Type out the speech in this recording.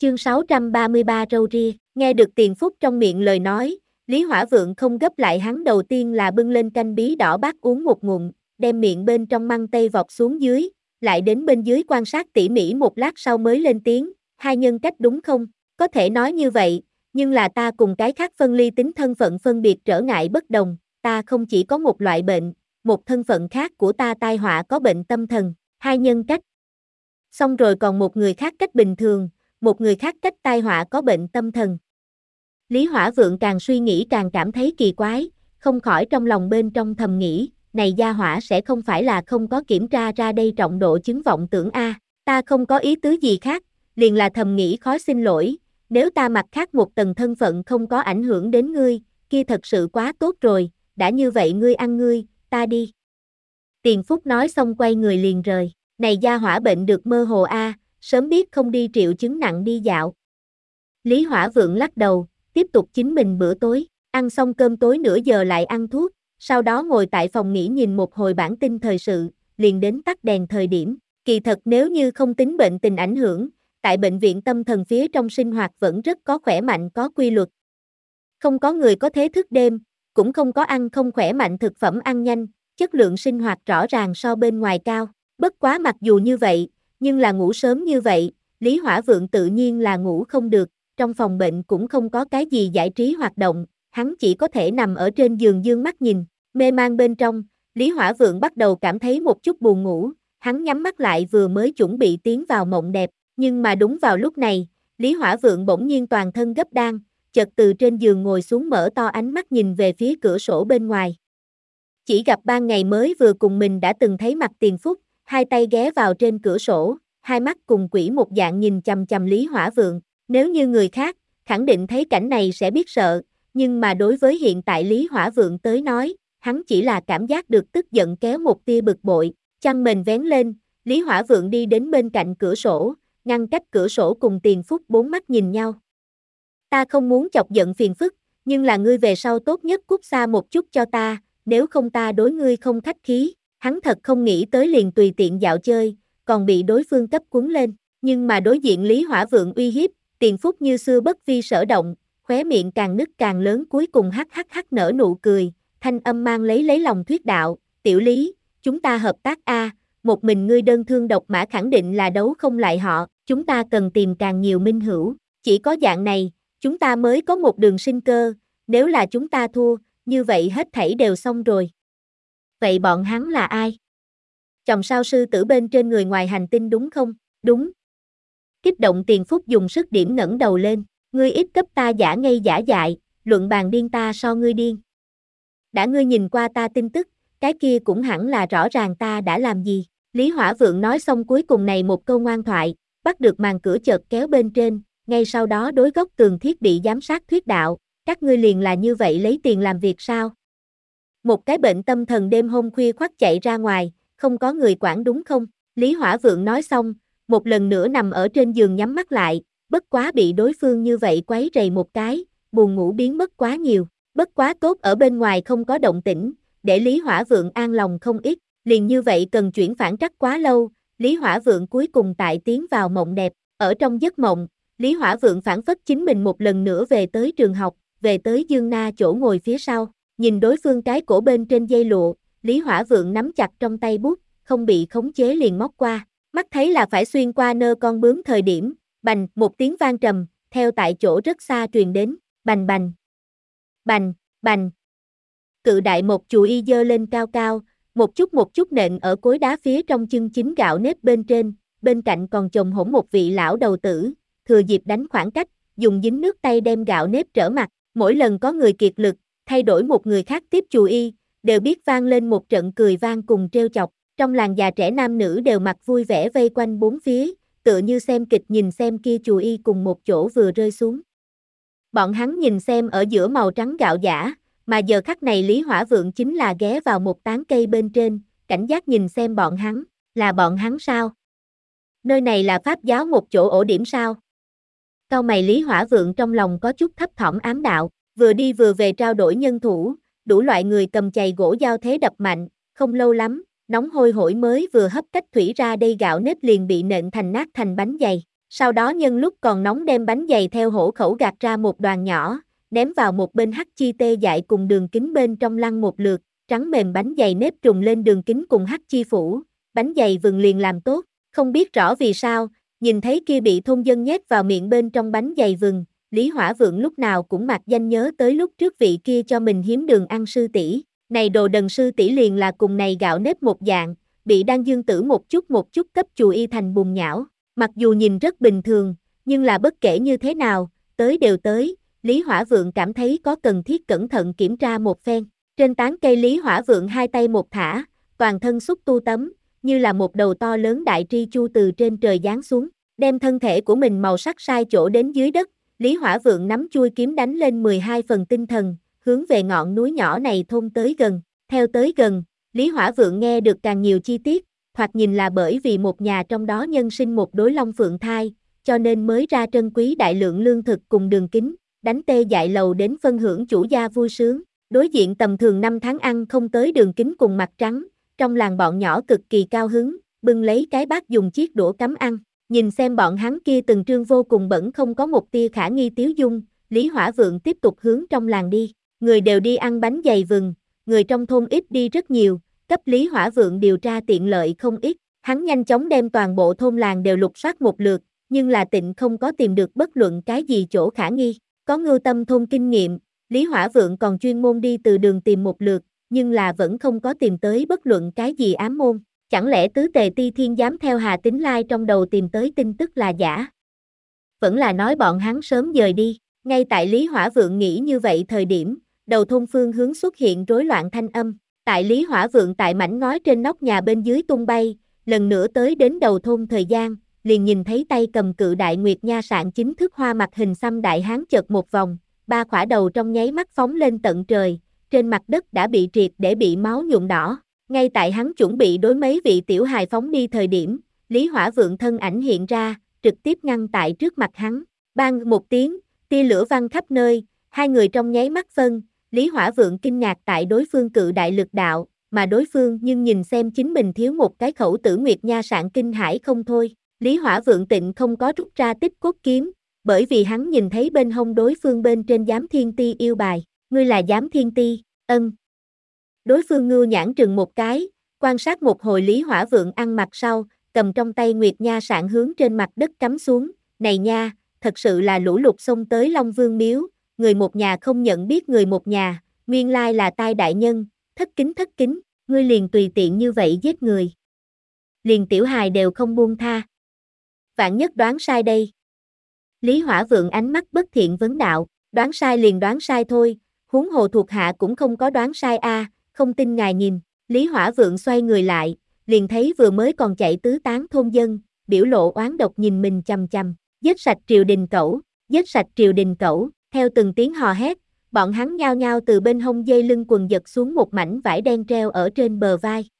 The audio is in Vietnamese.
Chương 633 râu ria, nghe được Tiền Phúc trong miệng lời nói, Lý Hỏa Vượng không gấp lại, hắn đầu tiên là bưng lên canh bí đỏ bát uống một ngụm, đem miệng bên trong măng tây vọt xuống dưới, lại đến bên dưới quan sát tỉ mỉ một lát sau mới lên tiếng, hai nhân cách đúng không? Có thể nói như vậy, nhưng là ta cùng cái khác phân ly tính thân phận phân biệt trở ngại bất đồng, ta không chỉ có một loại bệnh, một thân phận khác của ta tai họa có bệnh tâm thần, hai nhân cách. Xong rồi còn một người khác cách bình thường, một người khác cách tai họa có bệnh tâm thần. Lý Hỏa Vượng càng suy nghĩ càng cảm thấy kỳ quái, không khỏi trong lòng bên trong thầm nghĩ, này gia hỏa sẽ không phải là không có kiểm tra ra đây trọng độ chứng vọng tưởng a, ta không có ý tứ gì khác, liền là thầm nghĩ khó xin lỗi, nếu ta mặt khác một tầng thân phận không có ảnh hưởng đến ngươi, kia thật sự quá tốt rồi, đã như vậy ngươi ăn ngươi, ta đi. Tiền Phúc nói xong quay người liền rời, này gia hỏa bệnh được mơ hồ a, sớm biết không đi triệu chứng nặng đi dạo. Lý Hỏa Vượng lắc đầu, tiếp tục chính mình bữa tối, ăn xong cơm tối nửa giờ lại ăn thuốc, sau đó ngồi tại phòng nghỉ nhìn một hồi bản tin thời sự, liền đến tắt đèn thời điểm. Kỳ thật nếu như không tính bệnh tình ảnh hưởng, tại bệnh viện tâm thần phía trong sinh hoạt vẫn rất có khỏe mạnh có quy luật. Không có người có thế thức đêm, cũng không có ăn không khỏe mạnh thực phẩm ăn nhanh, chất lượng sinh hoạt rõ ràng so bên ngoài cao. Bất quá mặc dù như vậy, nhưng là ngủ sớm như vậy, Lý Hỏa Vượng tự nhiên là ngủ không được, trong phòng bệnh cũng không có cái gì giải trí hoạt động, hắn chỉ có thể nằm ở trên giường dương mắt nhìn, mê man bên trong, Lý Hỏa Vượng bắt đầu cảm thấy một chút buồn ngủ, hắn nhắm mắt lại vừa mới chuẩn bị tiến vào mộng đẹp, nhưng mà đúng vào lúc này, Lý Hỏa Vượng bỗng nhiên toàn thân gấp đan, chợt từ trên giường ngồi xuống mở to ánh mắt nhìn về phía cửa sổ bên ngoài. Chỉ gặp ban ngày mới vừa cùng mình đã từng thấy mặt Tiền Phúc, hai tay ghé vào trên cửa sổ, hai mắt cùng quỷ một dạng nhìn chằm chằm Lý Hỏa Vượng, nếu như người khác, khẳng định thấy cảnh này sẽ biết sợ, nhưng mà đối với hiện tại Lý Hỏa Vượng tới nói, hắn chỉ là cảm giác được tức giận kéo một tia bực bội, chăn mền vén lên, Lý Hỏa Vượng đi đến bên cạnh cửa sổ, ngăn cách cửa sổ cùng Tiền Phúc bốn mắt nhìn nhau. Ta không muốn chọc giận phiền phức, nhưng là ngươi về sau tốt nhất cút xa một chút cho ta, nếu không ta đối ngươi không khách khí, hắn thật không nghĩ tới liền tùy tiện dạo chơi, còn bị đối phương cấp cuốn lên, nhưng mà đối diện Lý Hỏa Vượng uy hiếp, Tiền Phúc như xưa bất vi sở động, khóe miệng càng nứt càng lớn cuối cùng hắc nở nụ cười, thanh âm mang lấy lòng thuyết đạo, tiểu Lý, chúng ta hợp tác a, một mình ngươi đơn thương độc mã khẳng định là đấu không lại họ, chúng ta cần tìm càng nhiều minh hữu, chỉ có dạng này, chúng ta mới có một đường sinh cơ, nếu là chúng ta thua, như vậy hết thảy đều xong rồi. Vậy bọn hắn là ai? Chòm sao sư tử bên trên người ngoài hành tinh đúng không? Đúng. Kích động Tiền Phúc dùng sức điểm ngẩng đầu lên, ngươi ít cấp ta giả ngây giả dại, luận bàn điên ta so ngươi điên. Đã ngươi nhìn qua ta tin tức, cái kia cũng hẳn là rõ ràng ta đã làm gì. Lý Hỏa Vượng nói xong cuối cùng này một câu ngoan thoại, bắt được màn cửa chợt kéo bên trên, ngay sau đó đối góc tường thiết bị giám sát thuyết đạo, các ngươi liền là như vậy lấy tiền làm việc sao? Một cái bệnh tâm thần đêm hôm khuya khoắt chạy ra ngoài, không có người quản đúng không? Lý Hỏa Vượng nói xong, một lần nữa nằm ở trên giường nhắm mắt lại, bất quá bị đối phương như vậy quấy rầy một cái, buồn ngủ biến mất quá nhiều, bất quá tốt ở bên ngoài không có động tĩnh, để Lý Hỏa Vượng an lòng không ít, liền như vậy cần chuyển phản trắc quá lâu, Lý Hỏa Vượng cuối cùng tại tiến vào mộng đẹp, ở trong giấc mộng, Lý Hỏa Vượng phản phất chính mình một lần nữa về tới trường học, về tới Dương Na chỗ ngồi phía sau, nhìn đối phương cái cổ bên trên dây lụa, Lý Hỏa Vượng nắm chặt trong tay bút, không bị khống chế liền móc qua, mắt thấy là phải xuyên qua nơ con bướm thời điểm, bành, một tiếng vang trầm, theo tại chỗ rất xa truyền đến, bành bành, bành, bành. Cự đại một chù y giơ lên cao cao, một chút nện ở cối đá phía trong chân chính gạo nếp bên trên, bên cạnh còn chồng hổn một vị lão đầu tử, thừa dịp đánh khoảng cách, dùng dính nước tay đem gạo nếp trở mặt, mỗi lần có người kiệt lực, thay đổi một người khác tiếp chù y, đều biết vang lên một trận cười vang cùng trêu chọc, trong làng già trẻ nam nữ đều mặt vui vẻ vây quanh bốn phía, tựa như xem kịch nhìn xem kia chù y cùng một chỗ vừa rơi xuống. Bọn hắn nhìn xem ở giữa màu trắng gạo giả, mà giờ khắc này Lý Hỏa Vượng chính là ghé vào một tán cây bên trên, cảnh giác nhìn xem bọn hắn, là bọn hắn sao? Nơi này là Pháp giáo một chỗ ổ điểm sao? Cau mày Lý Hỏa Vượng trong lòng có chút thấp thỏm ám đạo, vừa đi vừa về trao đổi nhân thủ, đủ loại người cầm chày gỗ dao thế đập mạnh, không lâu lắm, nóng hôi hổi mới vừa hấp cách thủy ra đây gạo nếp liền bị nện thành nát thành bánh dày. Sau đó nhân lúc còn nóng đem bánh dày theo hổ khẩu gạt ra một đoàn nhỏ, ném vào một bên hắc chi tê dại cùng đường kính bên trong lăn một lượt, trắng mềm bánh dày nếp trùng lên đường kính cùng hắc chi phủ, bánh dày vừng liền làm tốt, không biết rõ vì sao, nhìn thấy kia bị thôn dân nhét vào miệng bên trong bánh dày vừng, Lý Hỏa Vượng lúc nào cũng mặc danh nhớ tới lúc trước vị kia cho mình hiếm đường ăn sư tỷ, này đồ đần sư tỷ liền là cùng này gạo nếp một dạng, bị Đan Dương Tử một chút cấp chù y thành bùn nhão, mặc dù nhìn rất bình thường, nhưng là bất kể như thế nào, tới đều tới, Lý Hỏa Vượng cảm thấy có cần thiết cẩn thận kiểm tra một phen. Trên tán cây Lý Hỏa Vượng hai tay một thả, toàn thân xúc tu tấm, như là một đầu to lớn đại tri chu từ trên trời giáng xuống, đem thân thể của mình màu sắc sai chỗ đến dưới đất, Lý Hỏa Vượng nắm chui kiếm đánh lên 12 phần tinh thần, hướng về ngọn núi nhỏ này thôn tới gần, theo tới gần, Lý Hỏa Vượng nghe được càng nhiều chi tiết, thoạt nhìn là bởi vì một nhà trong đó nhân sinh một đối long phượng thai, cho nên mới ra trân quý đại lượng lương thực cùng đường kính, đánh tê dại lầu đến phân hưởng chủ gia vui sướng. Đối diện tầm thường 5 tháng ăn không tới đường kính cùng mặt trắng, trong làng bọn nhỏ cực kỳ cao hứng, bưng lấy cái bát dùng chiếc đũa cắm ăn, nhìn xem bọn hắn kia từng trương vô cùng bẩn không có một tia khả nghi tiếu dung, Lý Hỏa Vượng tiếp tục hướng trong làng đi, người đều đi ăn bánh dày vừng, người trong thôn ít đi rất nhiều, cấp Lý Hỏa Vượng điều tra tiện lợi không ít, hắn nhanh chóng đem toàn bộ thôn làng đều lục soát một lượt, nhưng là tịnh không có tìm được bất luận cái gì chỗ khả nghi, có Ngưu Tâm thôn kinh nghiệm, Lý Hỏa Vượng còn chuyên môn đi từ đường tìm một lượt, nhưng là vẫn không có tìm tới bất luận cái gì ám môn, chẳng lẽ tứ tề ti thiên dám theo Hà Tín Lai trong đầu tìm tới tin tức là giả? Vẫn là nói bọn hắn sớm dời đi, ngay tại Lý Hỏa Vượng nghĩ như vậy thời điểm, đầu thôn phương hướng xuất hiện rối loạn thanh âm, tại Lý Hỏa Vượng tại mảnh ngói trên nóc nhà bên dưới tung bay, lần nữa tới đến đầu thôn thời gian, liền nhìn thấy tay cầm cự đại nguyệt nha sạn chính thức hoa mặt hình xăm đại hán chợt một vòng, ba khỏa đầu trong nháy mắt phóng lên tận trời, trên mặt đất đã bị triệt để bị máu nhuộm đỏ. Ngay tại hắn chuẩn bị đối mấy vị tiểu hài phóng đi thời điểm, Lý Hỏa Vượng thân ảnh hiện ra, trực tiếp ngăn tại trước mặt hắn. Bang một tiếng, tia lửa văng khắp nơi, hai người trong nháy mắt phân, Lý Hỏa Vượng kinh ngạc tại đối phương cự đại lực đạo, mà đối phương nhưng nhìn xem chính mình thiếu một cái khẩu tử nguyệt nha sạn kinh hãi không thôi. Lý Hỏa Vượng tịnh không có rút ra tích cốt kiếm, bởi vì hắn nhìn thấy bên hông đối phương bên trên giám thiên ti yêu bài, ngươi là giám thiên ti, ân. Đối phương ngưu nhãn trừng một cái, quan sát một hồi Lý Hỏa Vượng ăn mặc sau, cầm trong tay nguyệt nha sạn hướng trên mặt đất cắm xuống, này nha, thật sự là lũ lụt xông tới Long Vương miếu, người một nhà không nhận biết người một nhà, nguyên lai là tai đại nhân, thất kính, ngươi liền tùy tiện như vậy giết người. Liền tiểu hài đều không buông tha. Vạn nhất đoán sai đây. Lý Hỏa Vượng ánh mắt bất thiện vấn đạo, đoán sai liền đoán sai thôi, huống hồ thuộc hạ cũng không có đoán sai a, không tin ngài nhìn. Lý Hỏa Vượng xoay người lại, liền thấy vừa mới còn chạy tứ tán thôn dân, biểu lộ oán độc nhìn mình chằm chằm, giết sạch triều đình cẩu, giết sạch triều đình cẩu, theo từng tiếng hò hét, bọn hắn nhao nhao từ bên hông dây lưng quần giật xuống một mảnh vải đen treo ở trên bờ vai,